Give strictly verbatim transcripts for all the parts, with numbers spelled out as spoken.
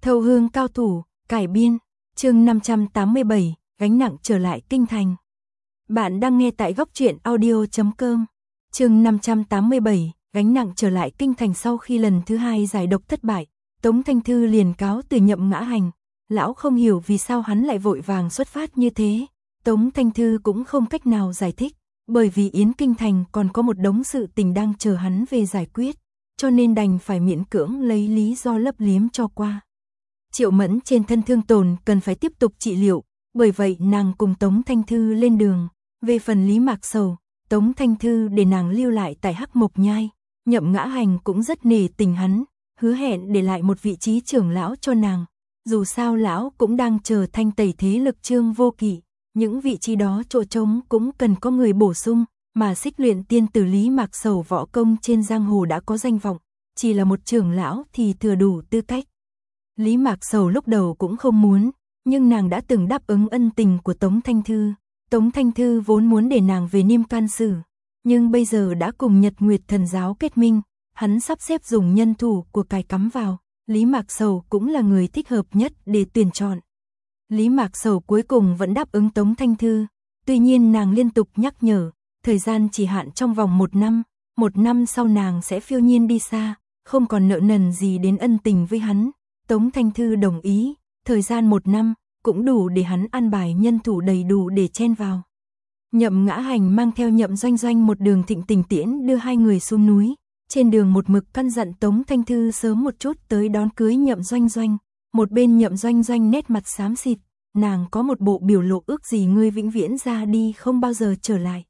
Thâu Hương cao thủ, cải biên, chương năm trăm tám mươi bảy, gánh nặng trở lại kinh thành. Bạn đang nghe tại góc truyện audio chấm com. Chương năm trăm tám mươi bảy, gánh nặng trở lại kinh thành. Sau khi lần thứ hai giải độc thất bại, Tống Thanh Thư liền cáo từ Nhậm Ngã Hành. Lão không hiểu vì sao hắn lại vội vàng xuất phát như thế. Tống Thanh Thư cũng không cách nào giải thích, bởi vì Yến Kinh Thành còn có một đống sự tình đang chờ hắn về giải quyết, cho nên đành phải miễn cưỡng lấy lý do lấp liếm cho qua. Triệu Mẫn trên thân thương tổn cần phải tiếp tục trị liệu, bởi vậy nàng cùng Tống Thanh Thư lên đường. Về phần Lý Mạc Sầu, Tống Thanh Thư để nàng lưu lại tại Hắc Mộc Nhai. Nhậm Ngã Hành cũng rất nể tình hắn, hứa hẹn để lại một vị trí trưởng lão cho nàng. Dù sao lão cũng đang chờ thanh tẩy thế lực Trương Vô Kỵ, những vị trí đó chỗ trống cũng cần có người bổ sung, mà Xích Luyện tiên tử Lý Mạc Sầu võ công trên giang hồ đã có danh vọng, chỉ là một trưởng lão thì thừa đủ tư cách. Lý Mạc Sầu lúc đầu cũng không muốn, nhưng nàng đã từng đáp ứng ân tình của Tống Thanh Thư. Tống Thanh Thư vốn muốn để nàng về Niêm Can Sử, nhưng bây giờ đã cùng Nhật Nguyệt Thần giáo kết minh, hắn sắp xếp dùng nhân thủ của cải cắm vào, Lý Mạc Sầu cũng là người thích hợp nhất để tuyển chọn. Lý Mạc Sầu cuối cùng vẫn đáp ứng Tống Thanh Thư, tuy nhiên nàng liên tục nhắc nhở, thời gian chỉ hạn trong vòng một năm, một năm sau nàng sẽ phiêu nhiên đi xa, không còn nợ nần gì đến ân tình với hắn. Tống Thanh Thư đồng ý, thời gian một năm, cũng đủ để hắn an bài nhân thủ đầy đủ để chen vào. Nhậm Ngã Hành mang theo Nhậm Doanh Doanh một đường thịnh tình tiễn đưa hai người xuống núi, trên đường một mực căn dặn Tống Thanh Thư sớm một chút tới đón cưới Nhậm Doanh Doanh. Một bên Nhậm Doanh Doanh nét mặt xám xịt, nàng có một bộ biểu lộ ước gì ngươi vĩnh viễn ra đi không bao giờ trở lại.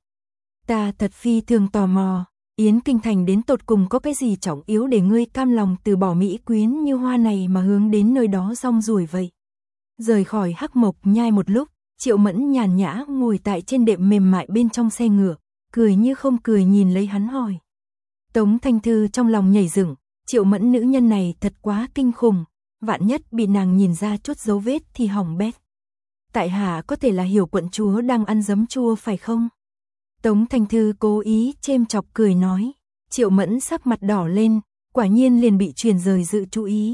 Ta thật phi thường tò mò, Yến Kinh Thành đến tột cùng có cái gì trọng yếu để ngươi cam lòng từ bỏ mỹ quyến như hoa này mà hướng đến nơi đó rong ruổi vậy. Rời khỏi Hắc Mộc Nhai một lúc, Triệu Mẫn nhàn nhã ngồi tại trên đệm mềm mại bên trong xe ngựa, cười như không cười nhìn lấy hắn hỏi. Tống Thanh Thư trong lòng nhảy dựng, Triệu Mẫn nữ nhân này thật quá kinh khủng, vạn nhất bị nàng nhìn ra chút dấu vết thì hỏng bét. Tại hạ có thể là Hiểu quận chúa đang ăn giấm chua phải không? Tống Thanh Thư cố ý chêm chọc cười nói. Triệu Mẫn sắc mặt đỏ lên, quả nhiên liền bị truyền rời sự chú ý.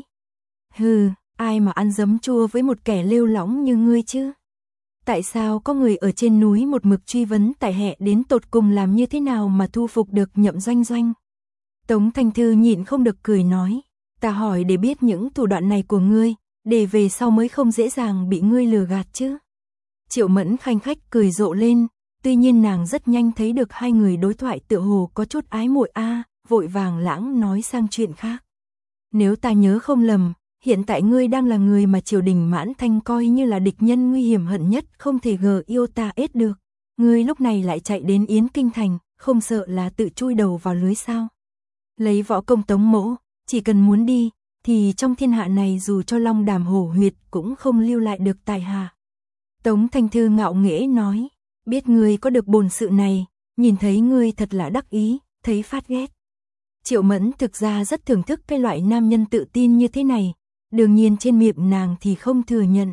Hừ, ai mà ăn giấm chua với một kẻ lêu lỏng như ngươi chứ? Tại sao có người ở trên núi một mực truy vấn tại hạ đến tột cùng làm như thế nào mà thu phục được Nhậm Doanh Doanh? Tống Thanh Thư nhịn không được cười nói. Ta hỏi để biết những thủ đoạn này của ngươi, để về sau mới không dễ dàng bị ngươi lừa gạt chứ. Triệu Mẫn khanh khách cười rộ lên, tuy nhiên nàng rất nhanh thấy được hai người đối thoại tựa hồ có chút ái muội a, vội vàng lãng nói sang chuyện khác. Nếu ta nhớ không lầm, hiện tại ngươi đang là người mà triều đình Mãn Thanh coi như là địch nhân nguy hiểm hận nhất, không thể gờ yêu ta ết được. Ngươi lúc này lại chạy đến Yến Kinh Thành, không sợ là tự chui đầu vào lưới sao? Lấy võ công Tống mỗ, chỉ cần muốn đi, thì trong thiên hạ này dù cho Long Đàm Hổ Huyệt cũng không lưu lại được tại hạ. Tống Thanh Thư ngạo nghễ nói, biết ngươi có được bổn sự này, nhìn thấy ngươi thật là đắc ý, thấy phát ghét. Triệu Mẫn thực ra rất thưởng thức cái loại nam nhân tự tin như thế này, đương nhiên trên miệng nàng thì không thừa nhận.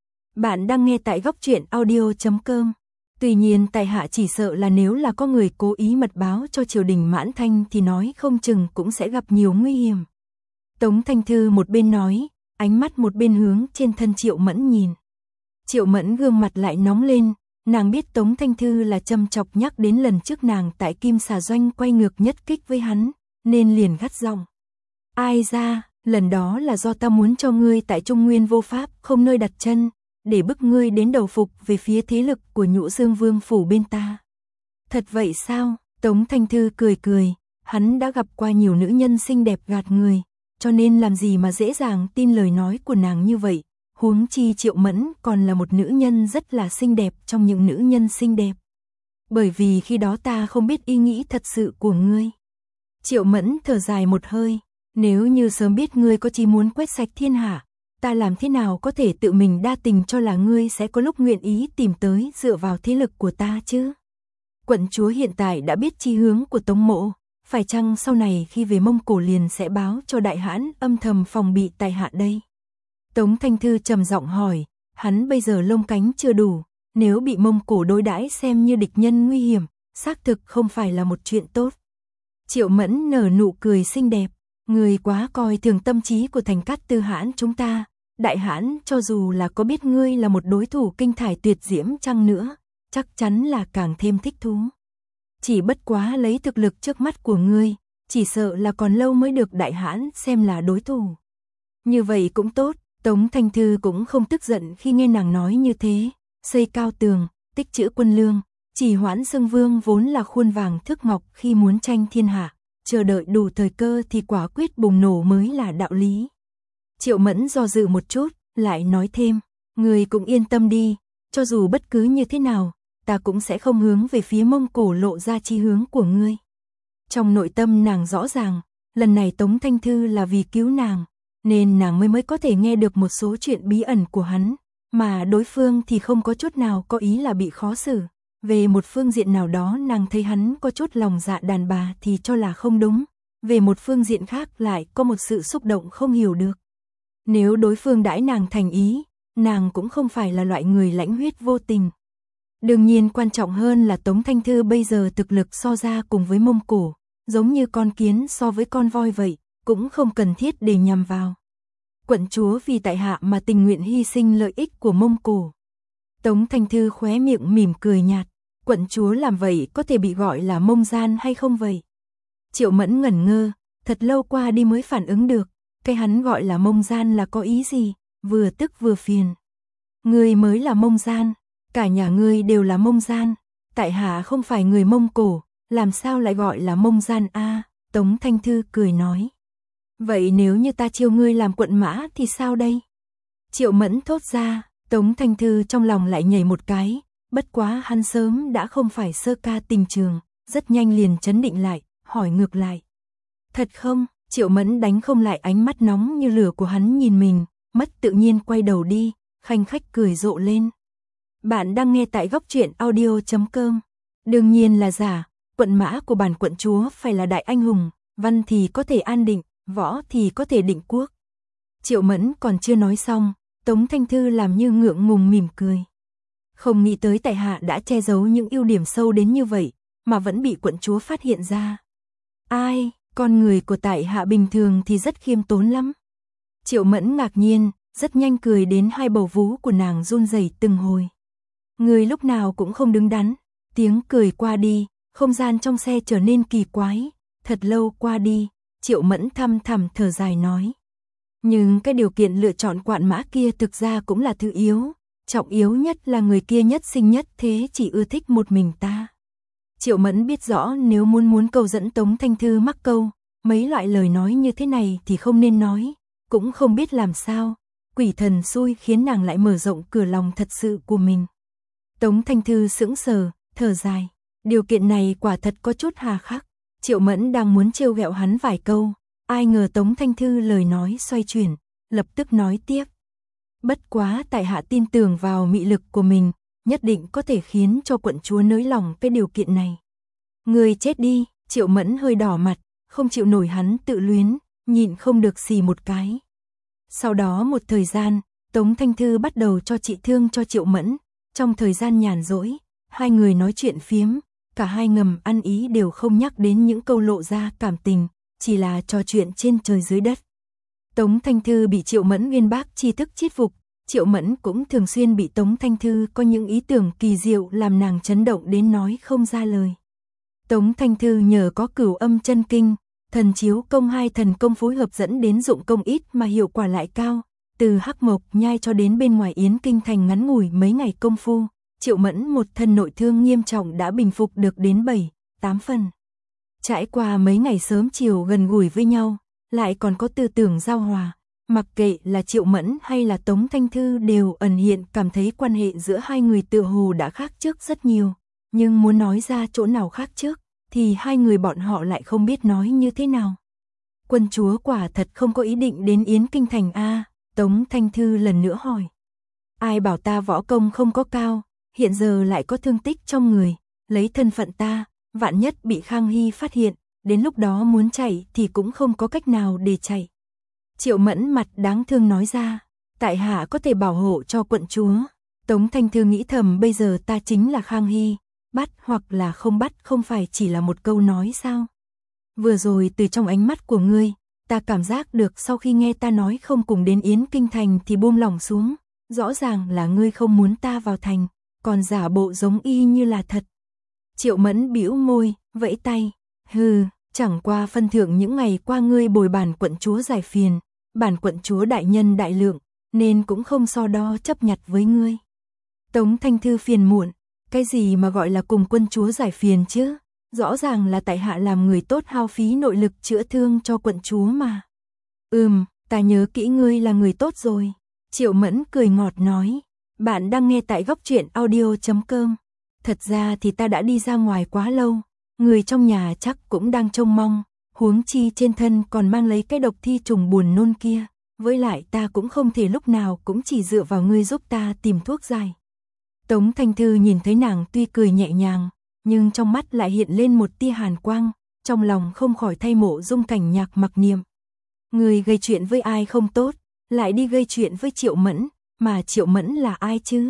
Bạn đang nghe tại góc truyện audio chấm com. Tuy nhiên tại hạ chỉ sợ là nếu là có người cố ý mật báo cho triều đình Mãn Thanh thì nói không chừng cũng sẽ gặp nhiều nguy hiểm. Tống Thanh Thư một bên nói, ánh mắt một bên hướng trên thân Triệu Mẫn nhìn. Triệu Mẫn gương mặt lại nóng lên, nàng biết Tống Thanh Thư là châm chọc nhắc đến lần trước nàng tại Kim Xà Doanh quay ngược nhất kích với hắn, nên liền gắt giọng. Ai ra, lần đó là do ta muốn cho ngươi tại Trung Nguyên vô pháp không nơi đặt chân, để bức ngươi đến đầu phục về phía thế lực của Nhũ Dương Vương phủ bên ta. Thật vậy sao? Tống Thanh Thư cười cười, hắn đã gặp qua nhiều nữ nhân xinh đẹp gạt người, cho nên làm gì mà dễ dàng tin lời nói của nàng như vậy, huống chi Triệu Mẫn còn là một nữ nhân rất là xinh đẹp trong những nữ nhân xinh đẹp. Bởi vì khi đó ta không biết ý nghĩ thật sự của ngươi. Triệu Mẫn thở dài một hơi, nếu như sớm biết ngươi có chí muốn quét sạch thiên hạ, ta làm thế nào có thể tự mình đa tình cho là ngươi sẽ có lúc nguyện ý tìm tới dựa vào thế lực của ta chứ. Quận chúa hiện tại đã biết chí hướng của Tống mỗ, phải chăng sau này khi về Mông Cổ liền sẽ báo cho đại hãn âm thầm phòng bị tại hạ đây? Tống Thanh Thư trầm giọng hỏi, hắn bây giờ lông cánh chưa đủ, nếu bị Mông Cổ đối đãi xem như địch nhân nguy hiểm, xác thực không phải là một chuyện tốt. Triệu Mẫn nở nụ cười xinh đẹp, người quá coi thường tâm trí của Thành Cát Tư Hãn chúng ta, đại hãn cho dù là có biết ngươi là một đối thủ kinh thải tuyệt diễm chăng nữa, chắc chắn là càng thêm thích thú. Chỉ bất quá lấy thực lực trước mắt của ngươi, chỉ sợ là còn lâu mới được đại hãn xem là đối thủ. Như vậy cũng tốt, Tống Thanh Thư cũng không tức giận khi nghe nàng nói như thế, xây cao tường, tích trữ quân lương, chỉ hoãn xưng vương vốn là khuôn vàng thước ngọc khi muốn tranh thiên hạ, chờ đợi đủ thời cơ thì quả quyết bùng nổ mới là đạo lý. Triệu Mẫn do dự một chút, lại nói thêm, người cũng yên tâm đi, cho dù bất cứ như thế nào, ta cũng sẽ không hướng về phía Mông Cổ lộ ra chi hướng của ngươi. Trong nội tâm nàng rõ ràng, lần này Tống Thanh Thư là vì cứu nàng, nên nàng mới mới có thể nghe được một số chuyện bí ẩn của hắn, mà đối phương thì không có chút nào có ý là bị khó xử. Về một phương diện nào đó nàng thấy hắn có chút lòng dạ đàn bà thì cho là không đúng, về một phương diện khác lại có một sự xúc động không hiểu được. Nếu đối phương đãi nàng thành ý, nàng cũng không phải là loại người lãnh huyết vô tình. Đương nhiên quan trọng hơn là Tống Thanh Thư bây giờ thực lực so ra cùng với Mông Cổ, giống như con kiến so với con voi vậy, cũng không cần thiết để nhằm vào. Quận chúa vì tại hạ mà tình nguyện hy sinh lợi ích của Mông Cổ. Tống Thanh Thư khóe miệng mỉm cười nhạt, quận chúa làm vậy có thể bị gọi là mông gian hay không vậy? Triệu Mẫn ngẩn ngơ, thật lâu qua đi mới phản ứng được, cái hắn gọi là mông gian là có ý gì, vừa tức vừa phiền. Ngươi mới là mông gian, cả nhà ngươi đều là mông gian, tại hạ không phải người Mông Cổ, làm sao lại gọi là mông gian a? À, Tống Thanh Thư cười nói. Vậy nếu như ta chiêu ngươi làm quận mã thì sao đây? Triệu Mẫn thốt ra, Tống Thanh Thư trong lòng lại nhảy một cái, bất quá hắn sớm đã không phải sơ ca tình trường, rất nhanh liền chấn định lại, hỏi ngược lại. Thật không? Triệu Mẫn đánh không lại ánh mắt nóng như lửa của hắn nhìn mình, mất tự nhiên quay đầu đi, khanh khách cười rộ lên. Bạn đang nghe tại góc truyện audio chấm com. Đương nhiên là giả, quận mã của bản quận chúa phải là đại anh hùng, văn thì có thể an định, võ thì có thể định quốc. Triệu Mẫn còn chưa nói xong, Tống Thanh Thư làm như ngượng ngùng mỉm cười. Không nghĩ tới tại hạ đã che giấu những ưu điểm sâu đến như vậy, mà vẫn bị quận chúa phát hiện ra. Ai, con người của tại hạ bình thường thì rất khiêm tốn lắm. Triệu Mẫn ngạc nhiên, rất nhanh cười đến hai bầu vú của nàng run rẩy từng hồi. Người lúc nào cũng không đứng đắn, tiếng cười qua đi, không gian trong xe trở nên kỳ quái, thật lâu qua đi, Triệu Mẫn thầm thầm thở dài nói. Nhưng cái điều kiện lựa chọn quạn mã kia thực ra cũng là thứ yếu, trọng yếu nhất là người kia nhất sinh nhất thế chỉ ưa thích một mình ta. Triệu Mẫn biết rõ nếu muốn muốn cầu dẫn Tống Thanh Thư mắc câu, mấy loại lời nói như thế này thì không nên nói, cũng không biết làm sao, quỷ thần xui khiến nàng lại mở rộng cửa lòng thật sự của mình. Tống Thanh Thư sững sờ, thở dài, điều kiện này quả thật có chút hà khắc. Triệu Mẫn đang muốn trêu ghẹo hắn vài câu, ai ngờ Tống Thanh Thư lời nói xoay chuyển, lập tức nói tiếp. Bất quá tại hạ tin tưởng vào mị lực của mình, nhất định có thể khiến cho quận chúa nới lòng cái điều kiện này. Người chết đi, Triệu Mẫn hơi đỏ mặt, không chịu nổi hắn tự luyến, nhịn không được xì một cái. Sau đó một thời gian, Tống Thanh Thư bắt đầu cho trị thương cho Triệu Mẫn, trong thời gian nhàn rỗi, hai người nói chuyện phiếm, cả hai ngầm ăn ý đều không nhắc đến những câu lộ ra cảm tình, chỉ là trò chuyện trên trời dưới đất. Tống Thanh Thư bị Triệu Mẫn uyên bác tri thức chiết phục, Triệu Mẫn cũng thường xuyên bị Tống Thanh Thư có những ý tưởng kỳ diệu làm nàng chấn động đến nói không ra lời. Tống Thanh Thư nhờ có Cửu Âm Chân Kinh, Thần Chiếu Công hai thần công phối hợp dẫn đến dụng công ít mà hiệu quả lại cao, từ Hắc Mộc Nhai cho đến bên ngoài Yến Kinh thành ngắn ngủi mấy ngày công phu, Triệu Mẫn một thân nội thương nghiêm trọng đã bình phục được đến bảy, tám phần. Trải qua mấy ngày sớm chiều gần gũi với nhau, lại còn có tư tưởng giao hòa, mặc kệ là Triệu Mẫn hay là Tống Thanh Thư đều ẩn hiện cảm thấy quan hệ giữa hai người tựa hồ đã khác trước rất nhiều, nhưng muốn nói ra chỗ nào khác trước, thì hai người bọn họ lại không biết nói như thế nào. Quân chúa quả thật không có ý định đến Yến Kinh thành a? Tống Thanh Thư lần nữa hỏi. Ai bảo ta võ công không có cao, hiện giờ lại có thương tích trong người, lấy thân phận ta, vạn nhất bị Khang Hy phát hiện, đến lúc đó muốn chạy thì cũng không có cách nào để chạy. Triệu Mẫn mặt đáng thương nói ra, tại hạ có thể bảo hộ cho quận chúa. Tống Thanh Thư nghĩ thầm bây giờ ta chính là Khang Hy, bắt hoặc là không bắt không phải chỉ là một câu nói sao. Vừa rồi từ trong ánh mắt của ngươi, ta cảm giác được sau khi nghe ta nói không cùng đến Yến Kinh Thành thì buông lỏng xuống, rõ ràng là ngươi không muốn ta vào thành, còn giả bộ giống y như là thật. Triệu Mẫn bĩu môi, vẫy tay, hừ, chẳng qua phân thượng những ngày qua ngươi bồi bản quận chúa giải phiền, bản quận chúa đại nhân đại lượng, nên cũng không so đo chấp nhặt với ngươi. Tống Thanh Thư phiền muộn, cái gì mà gọi là cùng quân chúa giải phiền chứ? Rõ ràng là tại hạ làm người tốt hao phí nội lực chữa thương cho quận chúa mà. Ừm, ta nhớ kỹ ngươi là người tốt rồi. Triệu Mẫn cười ngọt nói, bạn đang nghe tại góc truyện audio chấm com. Thật ra thì ta đã đi ra ngoài quá lâu, người trong nhà chắc cũng đang trông mong, huống chi trên thân còn mang lấy cái độc thi trùng buồn nôn kia. Với lại ta cũng không thể lúc nào cũng chỉ dựa vào ngươi giúp ta tìm thuốc giải. Tống Thanh Thư nhìn thấy nàng tuy cười nhẹ nhàng, nhưng trong mắt lại hiện lên một tia hàn quang, trong lòng không khỏi thay Mộ Dung Cảnh Nhạc mặc niệm. Người gây chuyện với ai không tốt, lại đi gây chuyện với Triệu Mẫn, mà Triệu Mẫn là ai chứ?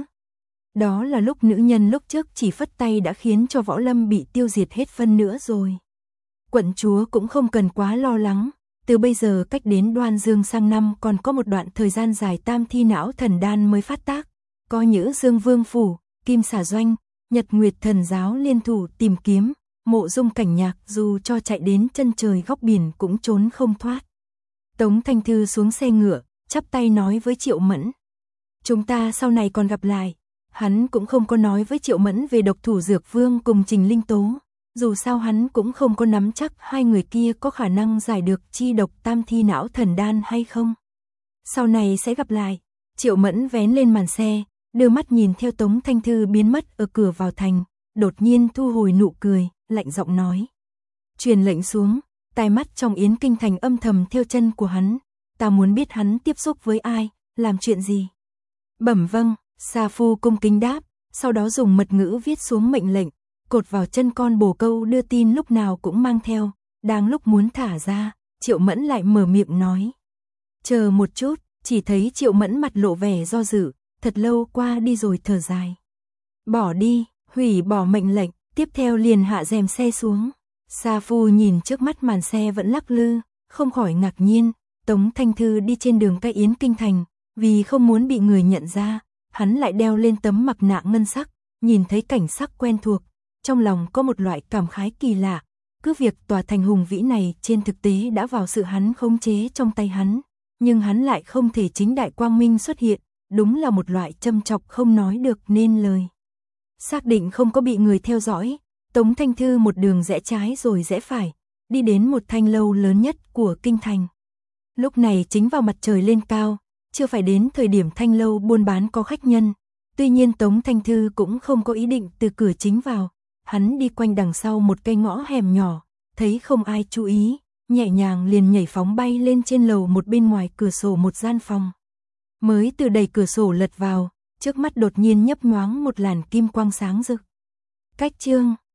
Đó là lúc nữ nhân lúc trước chỉ phất tay đã khiến cho võ lâm bị tiêu diệt hết phân nữa rồi. Quận chúa cũng không cần quá lo lắng, từ bây giờ cách đến Đoan Dương sang năm còn có một đoạn thời gian dài tam thi não thần đan mới phát tác. Có Nhữ Dương Vương Phủ, Kim Xà Doanh, Nhật Nguyệt Thần Giáo liên thủ tìm kiếm, Mộ Dung Cảnh Nhạc dù cho chạy đến chân trời góc biển cũng trốn không thoát. Tống Thanh Thư xuống xe ngựa, chắp tay nói với Triệu Mẫn. Chúng ta sau này còn gặp lại. Hắn cũng không có nói với Triệu Mẫn về độc thủ Dược Vương cùng Trình Linh Tố. Dù sao hắn cũng không có nắm chắc hai người kia có khả năng giải được chi độc tam thi não thần đan hay không. Sau này sẽ gặp lại. Triệu Mẫn vén lên màn xe, đưa mắt nhìn theo Tống Thanh Thư biến mất ở cửa vào thành, đột nhiên thu hồi nụ cười, lạnh giọng nói. Truyền lệnh xuống, tai mắt trong Yến Kinh Thành âm thầm theo chân của hắn, ta muốn biết hắn tiếp xúc với ai, làm chuyện gì. Bẩm vâng, Sa Phu cung kính đáp, sau đó dùng mật ngữ viết xuống mệnh lệnh, cột vào chân con bồ câu đưa tin lúc nào cũng mang theo, đang lúc muốn thả ra, Triệu Mẫn lại mở miệng nói. Chờ một chút, chỉ thấy Triệu Mẫn mặt lộ vẻ do dự, thật lâu qua đi rồi thở dài. Bỏ đi, hủy bỏ mệnh lệnh, tiếp theo liền hạ rèm xe xuống. Sa Phu nhìn trước mắt màn xe vẫn lắc lư, không khỏi ngạc nhiên, Tống Thanh Thư đi trên đường cái Yến Kinh Thành, vì không muốn bị người nhận ra, hắn lại đeo lên tấm mặt nạ ngân sắc, nhìn thấy cảnh sắc quen thuộc, trong lòng có một loại cảm khái kỳ lạ, cứ việc tòa thành hùng vĩ này trên thực tế đã vào sự hắn khống chế trong tay hắn, nhưng hắn lại không thể chính đại quang minh xuất hiện, đúng là một loại châm chọc không nói được nên lời. Xác định không có bị người theo dõi, Tống Thanh Thư một đường rẽ trái rồi rẽ phải, đi đến một thanh lâu lớn nhất của kinh thành. Lúc này chính vào mặt trời lên cao, chưa phải đến thời điểm thanh lâu buôn bán có khách nhân, tuy nhiên Tống Thanh Thư cũng không có ý định từ cửa chính vào, hắn đi quanh đằng sau một cây ngõ hẻm nhỏ, thấy không ai chú ý, nhẹ nhàng liền nhảy phóng bay lên trên lầu một bên ngoài cửa sổ một gian phòng. Mới từ đẩy cửa sổ lật vào, trước mắt đột nhiên nhấp nhoáng một làn kim quang sáng rực. Cách chương